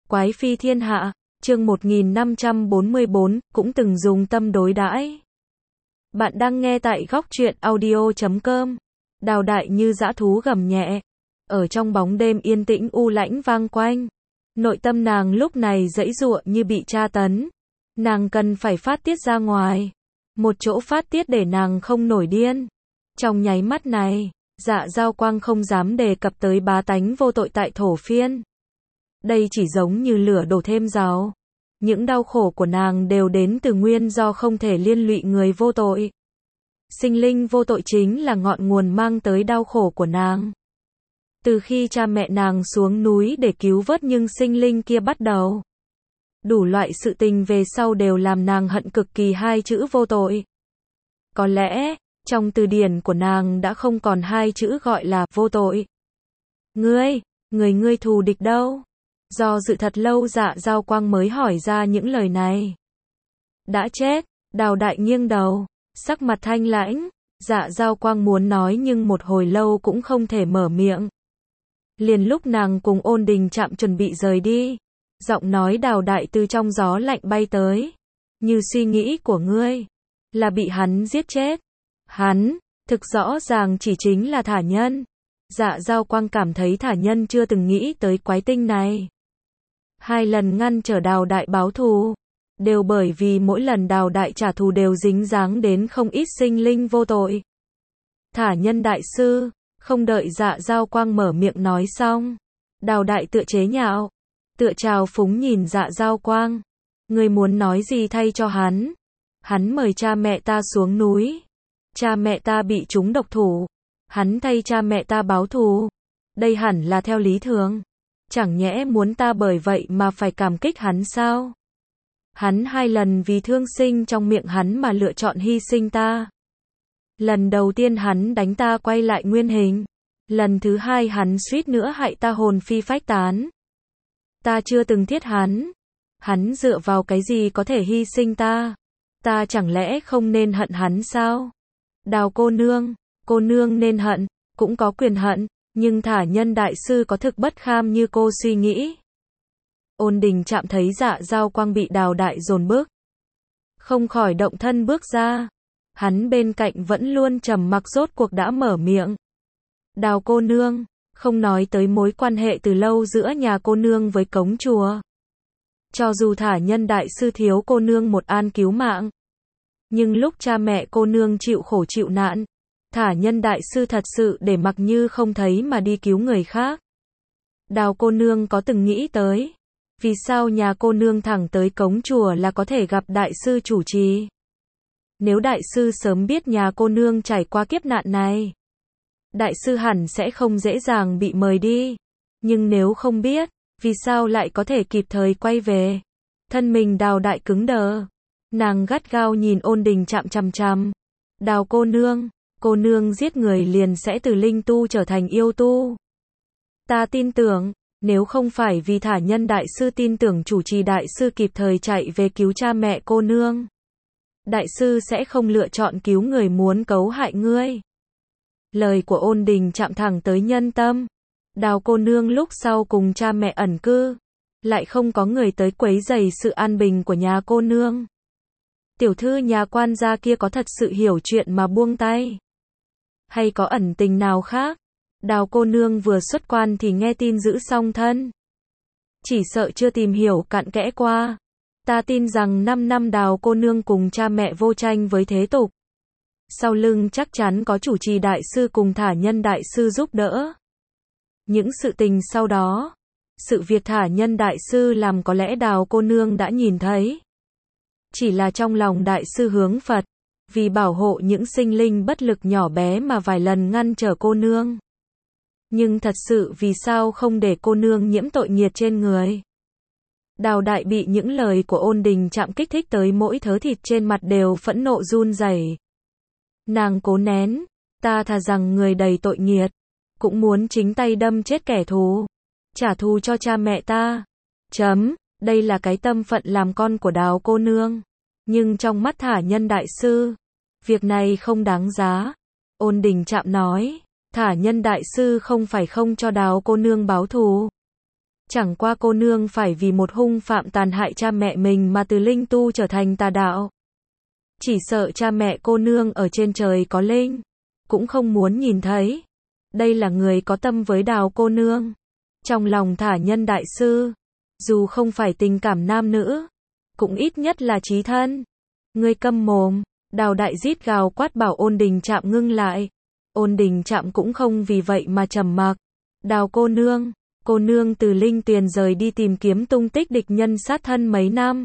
Quái phi thiên hạ, chương 1544, cũng từng dùng tâm đối đãi. Bạn đang nghe tại góc truyện audio.com. Đào đại như dã thú gầm nhẹ. Ở trong bóng đêm yên tĩnh u lãnh vang quanh. Nội tâm nàng lúc này giãy giụa như bị tra tấn. Nàng cần phải phát tiết ra ngoài. Một chỗ phát tiết để nàng không nổi điên. Trong nháy mắt này, Dạ Dao Quang không dám đề cập tới bá tánh vô tội tại thổ phiên. Đây chỉ giống như lửa đổ thêm dầu. Những đau khổ của nàng đều đến từ nguyên do không thể liên lụy người vô tội. Sinh linh vô tội chính là ngọn nguồn mang tới đau khổ của nàng. Từ khi cha mẹ nàng xuống núi để cứu vớt những sinh linh kia bắt đầu. Đủ loại sự tình về sau đều làm nàng hận cực kỳ hai chữ vô tội. Có lẽ, trong từ điển của nàng đã không còn hai chữ gọi là vô tội. Người thù địch đâu? Do dự thật lâu Dạ Dao Quang mới hỏi ra những lời này. Đã chết, Đào đại nghiêng đầu, sắc mặt thanh lãnh, Dạ Dao Quang muốn nói nhưng một hồi lâu cũng không thể mở miệng. Liền lúc nàng cùng Ôn Đình Trạm chuẩn bị rời đi, giọng nói Đào đại từ trong gió lạnh bay tới. Như suy nghĩ của ngươi, là bị hắn giết chết. Hắn, thực rõ ràng chỉ chính là Thả Nhân. Dạ Dao Quang cảm thấy Thả Nhân chưa từng nghĩ tới quái tinh này. Hai lần ngăn trở Đào đại báo thù, đều bởi vì mỗi lần Đào đại trả thù đều dính dáng đến không ít sinh linh vô tội. Thả Nhân đại sư, không đợi Dạ Dao Quang mở miệng nói xong, Đào đại tựa chế nhạo, tựa trào phúng nhìn Dạ Dao Quang. Ngươi muốn nói gì thay cho hắn? Hắn mời cha mẹ ta xuống núi. Cha mẹ ta bị trúng độc thủ. Hắn thay cha mẹ ta báo thù. Đây hẳn là theo lý thường. Chẳng nhẽ muốn ta bởi vậy mà phải cảm kích hắn sao? Hắn hai lần vì thương sinh trong miệng hắn mà lựa chọn hy sinh ta. Lần đầu tiên hắn đánh ta quay lại nguyên hình. Lần thứ hai hắn suýt nữa hại ta hồn phi phách tán. Ta chưa từng thiết hắn. Hắn dựa vào cái gì có thể hy sinh ta? Ta chẳng lẽ không nên hận hắn sao? Đào cô nương nên hận, cũng có quyền hận, nhưng Thả Nhân đại sư có thực bất kham như cô suy nghĩ. Ôn Đình Trạm thấy Dạ Dao Quang bị Đào đại dồn bước, không khỏi động thân bước ra. Hắn bên cạnh vẫn luôn trầm mặc rốt cuộc đã mở miệng. Đào cô nương, không nói tới mối quan hệ từ lâu giữa nhà cô nương với cống chùa. Cho dù Thả Nhân đại sư thiếu cô nương một an cứu mạng, nhưng lúc cha mẹ cô nương chịu khổ chịu nạn, Thả Nhân đại sư thật sự để mặc như không thấy mà đi cứu người khác. Đào cô nương có từng nghĩ tới, vì sao nhà cô nương thẳng tới cống chùa là có thể gặp đại sư chủ trì? Nếu đại sư sớm biết nhà cô nương trải qua kiếp nạn này, đại sư hẳn sẽ không dễ dàng bị mời đi. Nhưng nếu không biết, vì sao lại có thể kịp thời quay về? Thân mình Đào đại cứng đờ. Nàng gắt gao nhìn Ôn Đình Trạm chằm chằm. Đào cô nương giết người liền sẽ từ linh tu trở thành yêu tu. Ta tin tưởng, nếu không phải vì Thả Nhân đại sư tin tưởng chủ trì đại sư kịp thời chạy về cứu cha mẹ cô nương, đại sư sẽ không lựa chọn cứu người muốn cấu hại ngươi. Lời của Ôn Đình Trạm thẳng tới nhân tâm. Đào cô nương lúc sau cùng cha mẹ ẩn cư, lại không có người tới quấy rầy sự an bình của nhà cô nương. Tiểu thư nhà quan gia kia có thật sự hiểu chuyện mà buông tay? Hay có ẩn tình nào khác? Đào cô nương vừa xuất quan thì nghe tin giữ song thân. Chỉ sợ chưa tìm hiểu cặn kẽ qua. Ta tin rằng 5 năm Đào cô nương cùng cha mẹ vô tranh với thế tục. Sau lưng chắc chắn có chủ trì đại sư cùng Thả Nhân đại sư giúp đỡ. Những sự tình sau đó, sự việc Thả Nhân đại sư làm có lẽ Đào cô nương đã nhìn thấy. Chỉ là trong lòng đại sư hướng Phật, vì bảo hộ những sinh linh bất lực nhỏ bé mà vài lần ngăn trở cô nương. Nhưng thật sự vì sao không để cô nương nhiễm tội nghiệt trên người? Đào đại bị những lời của Ôn Đình Trạm kích thích tới mỗi thớ thịt trên mặt đều phẫn nộ run rẩy. Nàng cố nén, ta thà rằng người đầy tội nghiệt, cũng muốn chính tay đâm chết kẻ thù, trả thù cho cha mẹ ta. Đây là cái tâm phận làm con của Đào cô nương. Nhưng trong mắt Thả Nhân đại sư, việc này không đáng giá. Ôn Đình Trạm nói, Thả Nhân đại sư không phải không cho Đào cô nương báo thù. Chẳng qua cô nương phải vì một hung phạm tàn hại cha mẹ mình mà từ linh tu trở thành tà đạo. Chỉ sợ cha mẹ cô nương ở trên trời có linh, cũng không muốn nhìn thấy. Đây là người có tâm với Đào cô nương. Trong lòng Thả Nhân đại sư, dù không phải tình cảm nam nữ, cũng ít nhất là chí thân. Ngươi câm mồm, Đào đại rít gào quát bảo Ôn Đình Trạm ngưng lại. Ôn Đình Trạm cũng không vì vậy mà trầm mặc. Đào cô nương từ linh tuyền rời đi tìm kiếm tung tích địch nhân sát thân mấy năm.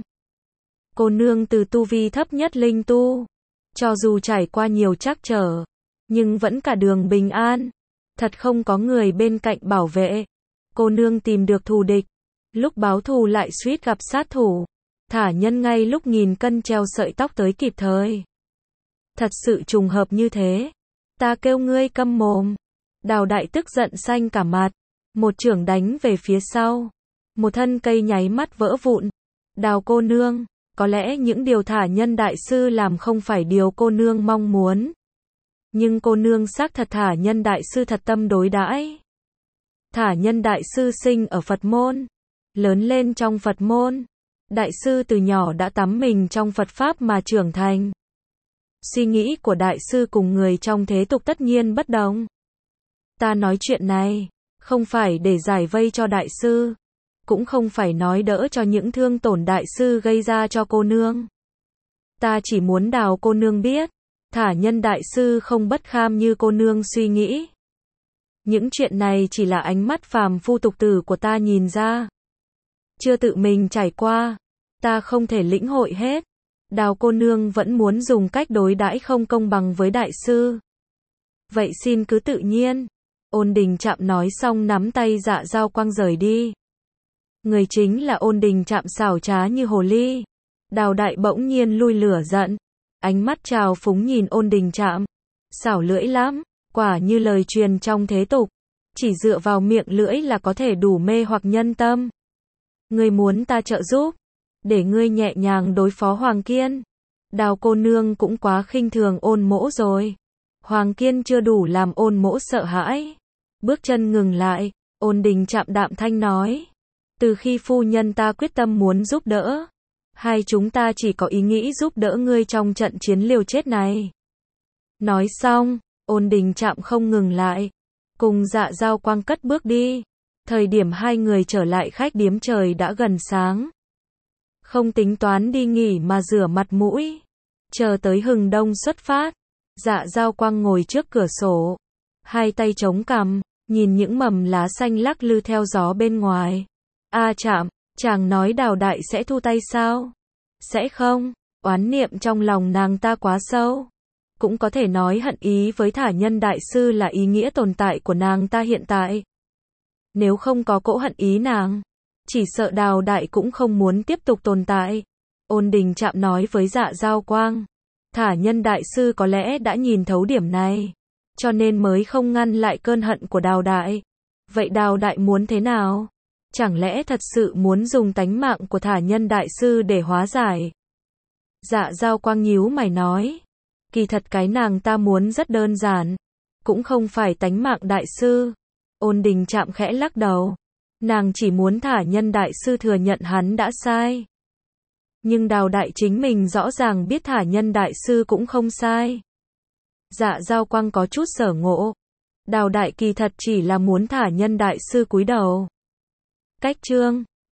Cô nương từ tu vi thấp nhất linh tu, cho dù trải qua nhiều trắc trở, nhưng vẫn cả đường bình an. Thật không có người bên cạnh bảo vệ. Cô nương tìm được thù địch, lúc báo thù lại suýt gặp sát thủ. Thả Nhân ngay lúc nghìn cân treo sợi tóc tới kịp thời. Thật sự trùng hợp như thế. Ta kêu ngươi câm mồm. Đào đại tức giận xanh cả mặt, một chưởng đánh về phía sau. Một thân cây nháy mắt vỡ vụn. Đào cô nương, có lẽ những điều Thả Nhân đại sư làm không phải điều cô nương mong muốn. Nhưng cô nương xác thật Thả Nhân đại sư thật tâm đối đãi. Thả Nhân đại sư sinh ở Phật môn, lớn lên trong Phật môn. Đại sư từ nhỏ đã tắm mình trong Phật Pháp mà trưởng thành. Suy nghĩ của đại sư cùng người trong thế tục tất nhiên bất đồng. Ta nói chuyện này, không phải để giải vây cho đại sư, cũng không phải nói đỡ cho những thương tổn đại sư gây ra cho cô nương. Ta chỉ muốn Đào cô nương biết, Thả Nhân đại sư không bất kham như cô nương suy nghĩ. Những chuyện này chỉ là ánh mắt phàm phu tục tử của ta nhìn ra. Chưa tự mình trải qua, ta không thể lĩnh hội hết. Đào cô nương vẫn muốn dùng cách đối đãi không công bằng với đại sư. Vậy xin cứ tự nhiên. Ôn Đình Trạm nói xong nắm tay Dạ Dao Quang rời đi. Người chính là Ôn Đình Trạm xảo trá như hồ ly. Đào đại bỗng nhiên lui lửa giận. Ánh mắt trào phúng nhìn Ôn Đình Trạm. Xảo lưỡi lắm, quả như lời truyền trong thế tục. Chỉ dựa vào miệng lưỡi là có thể đủ mê hoặc nhân tâm. Ngươi muốn ta trợ giúp, để ngươi nhẹ nhàng đối phó Hoàng Kiên. Đào cô nương cũng quá khinh thường Ôn mỗ rồi. Hoàng Kiên chưa đủ làm Ôn mỗ sợ hãi. Bước chân ngừng lại, Ôn Đình Trạm đạm thanh nói. Từ khi phu nhân ta quyết tâm muốn giúp đỡ, hai chúng ta chỉ có ý nghĩ giúp đỡ ngươi trong trận chiến liều chết này. Nói xong, Ôn Đình Trạm không ngừng lại, cùng Dạ Dao Quang cất bước đi. Thời điểm hai người trở lại khách điếm trời đã gần sáng. Không tính toán đi nghỉ mà rửa mặt mũi. Chờ tới hừng đông xuất phát. Dạ Dao Quang ngồi trước cửa sổ, hai tay chống cằm, nhìn những mầm lá xanh lắc lư theo gió bên ngoài. A Trạm, chàng nói Đào đại sẽ thu tay sao? Sẽ không, oán niệm trong lòng nàng ta quá sâu. Cũng có thể nói hận ý với Thả Nhân đại sư là ý nghĩa tồn tại của nàng ta hiện tại. Nếu không có cỗ hận ý nàng, chỉ sợ Đào đại cũng không muốn tiếp tục tồn tại. Ôn Đình Trạm nói với Dạ Dao Quang. Thả Nhân đại sư có lẽ đã nhìn thấu điểm này, cho nên mới không ngăn lại cơn hận của Đào đại. Vậy Đào đại muốn thế nào? Chẳng lẽ thật sự muốn dùng tánh mạng của Thả Nhân đại sư để hóa giải? Dạ Dao Quang nhíu mày nói. Kỳ thật cái nàng ta muốn rất đơn giản, cũng không phải tánh mạng đại sư. Ôn Đình Trạm khẽ lắc đầu. Nàng chỉ muốn Thả Nhân đại sư thừa nhận hắn đã sai. Nhưng Đào đại chính mình rõ ràng biết Thả Nhân đại sư cũng không sai. Dạ Dao Quang có chút sở ngộ. Đào đại kỳ thật chỉ là muốn Thả Nhân đại sư cúi đầu. Cách chương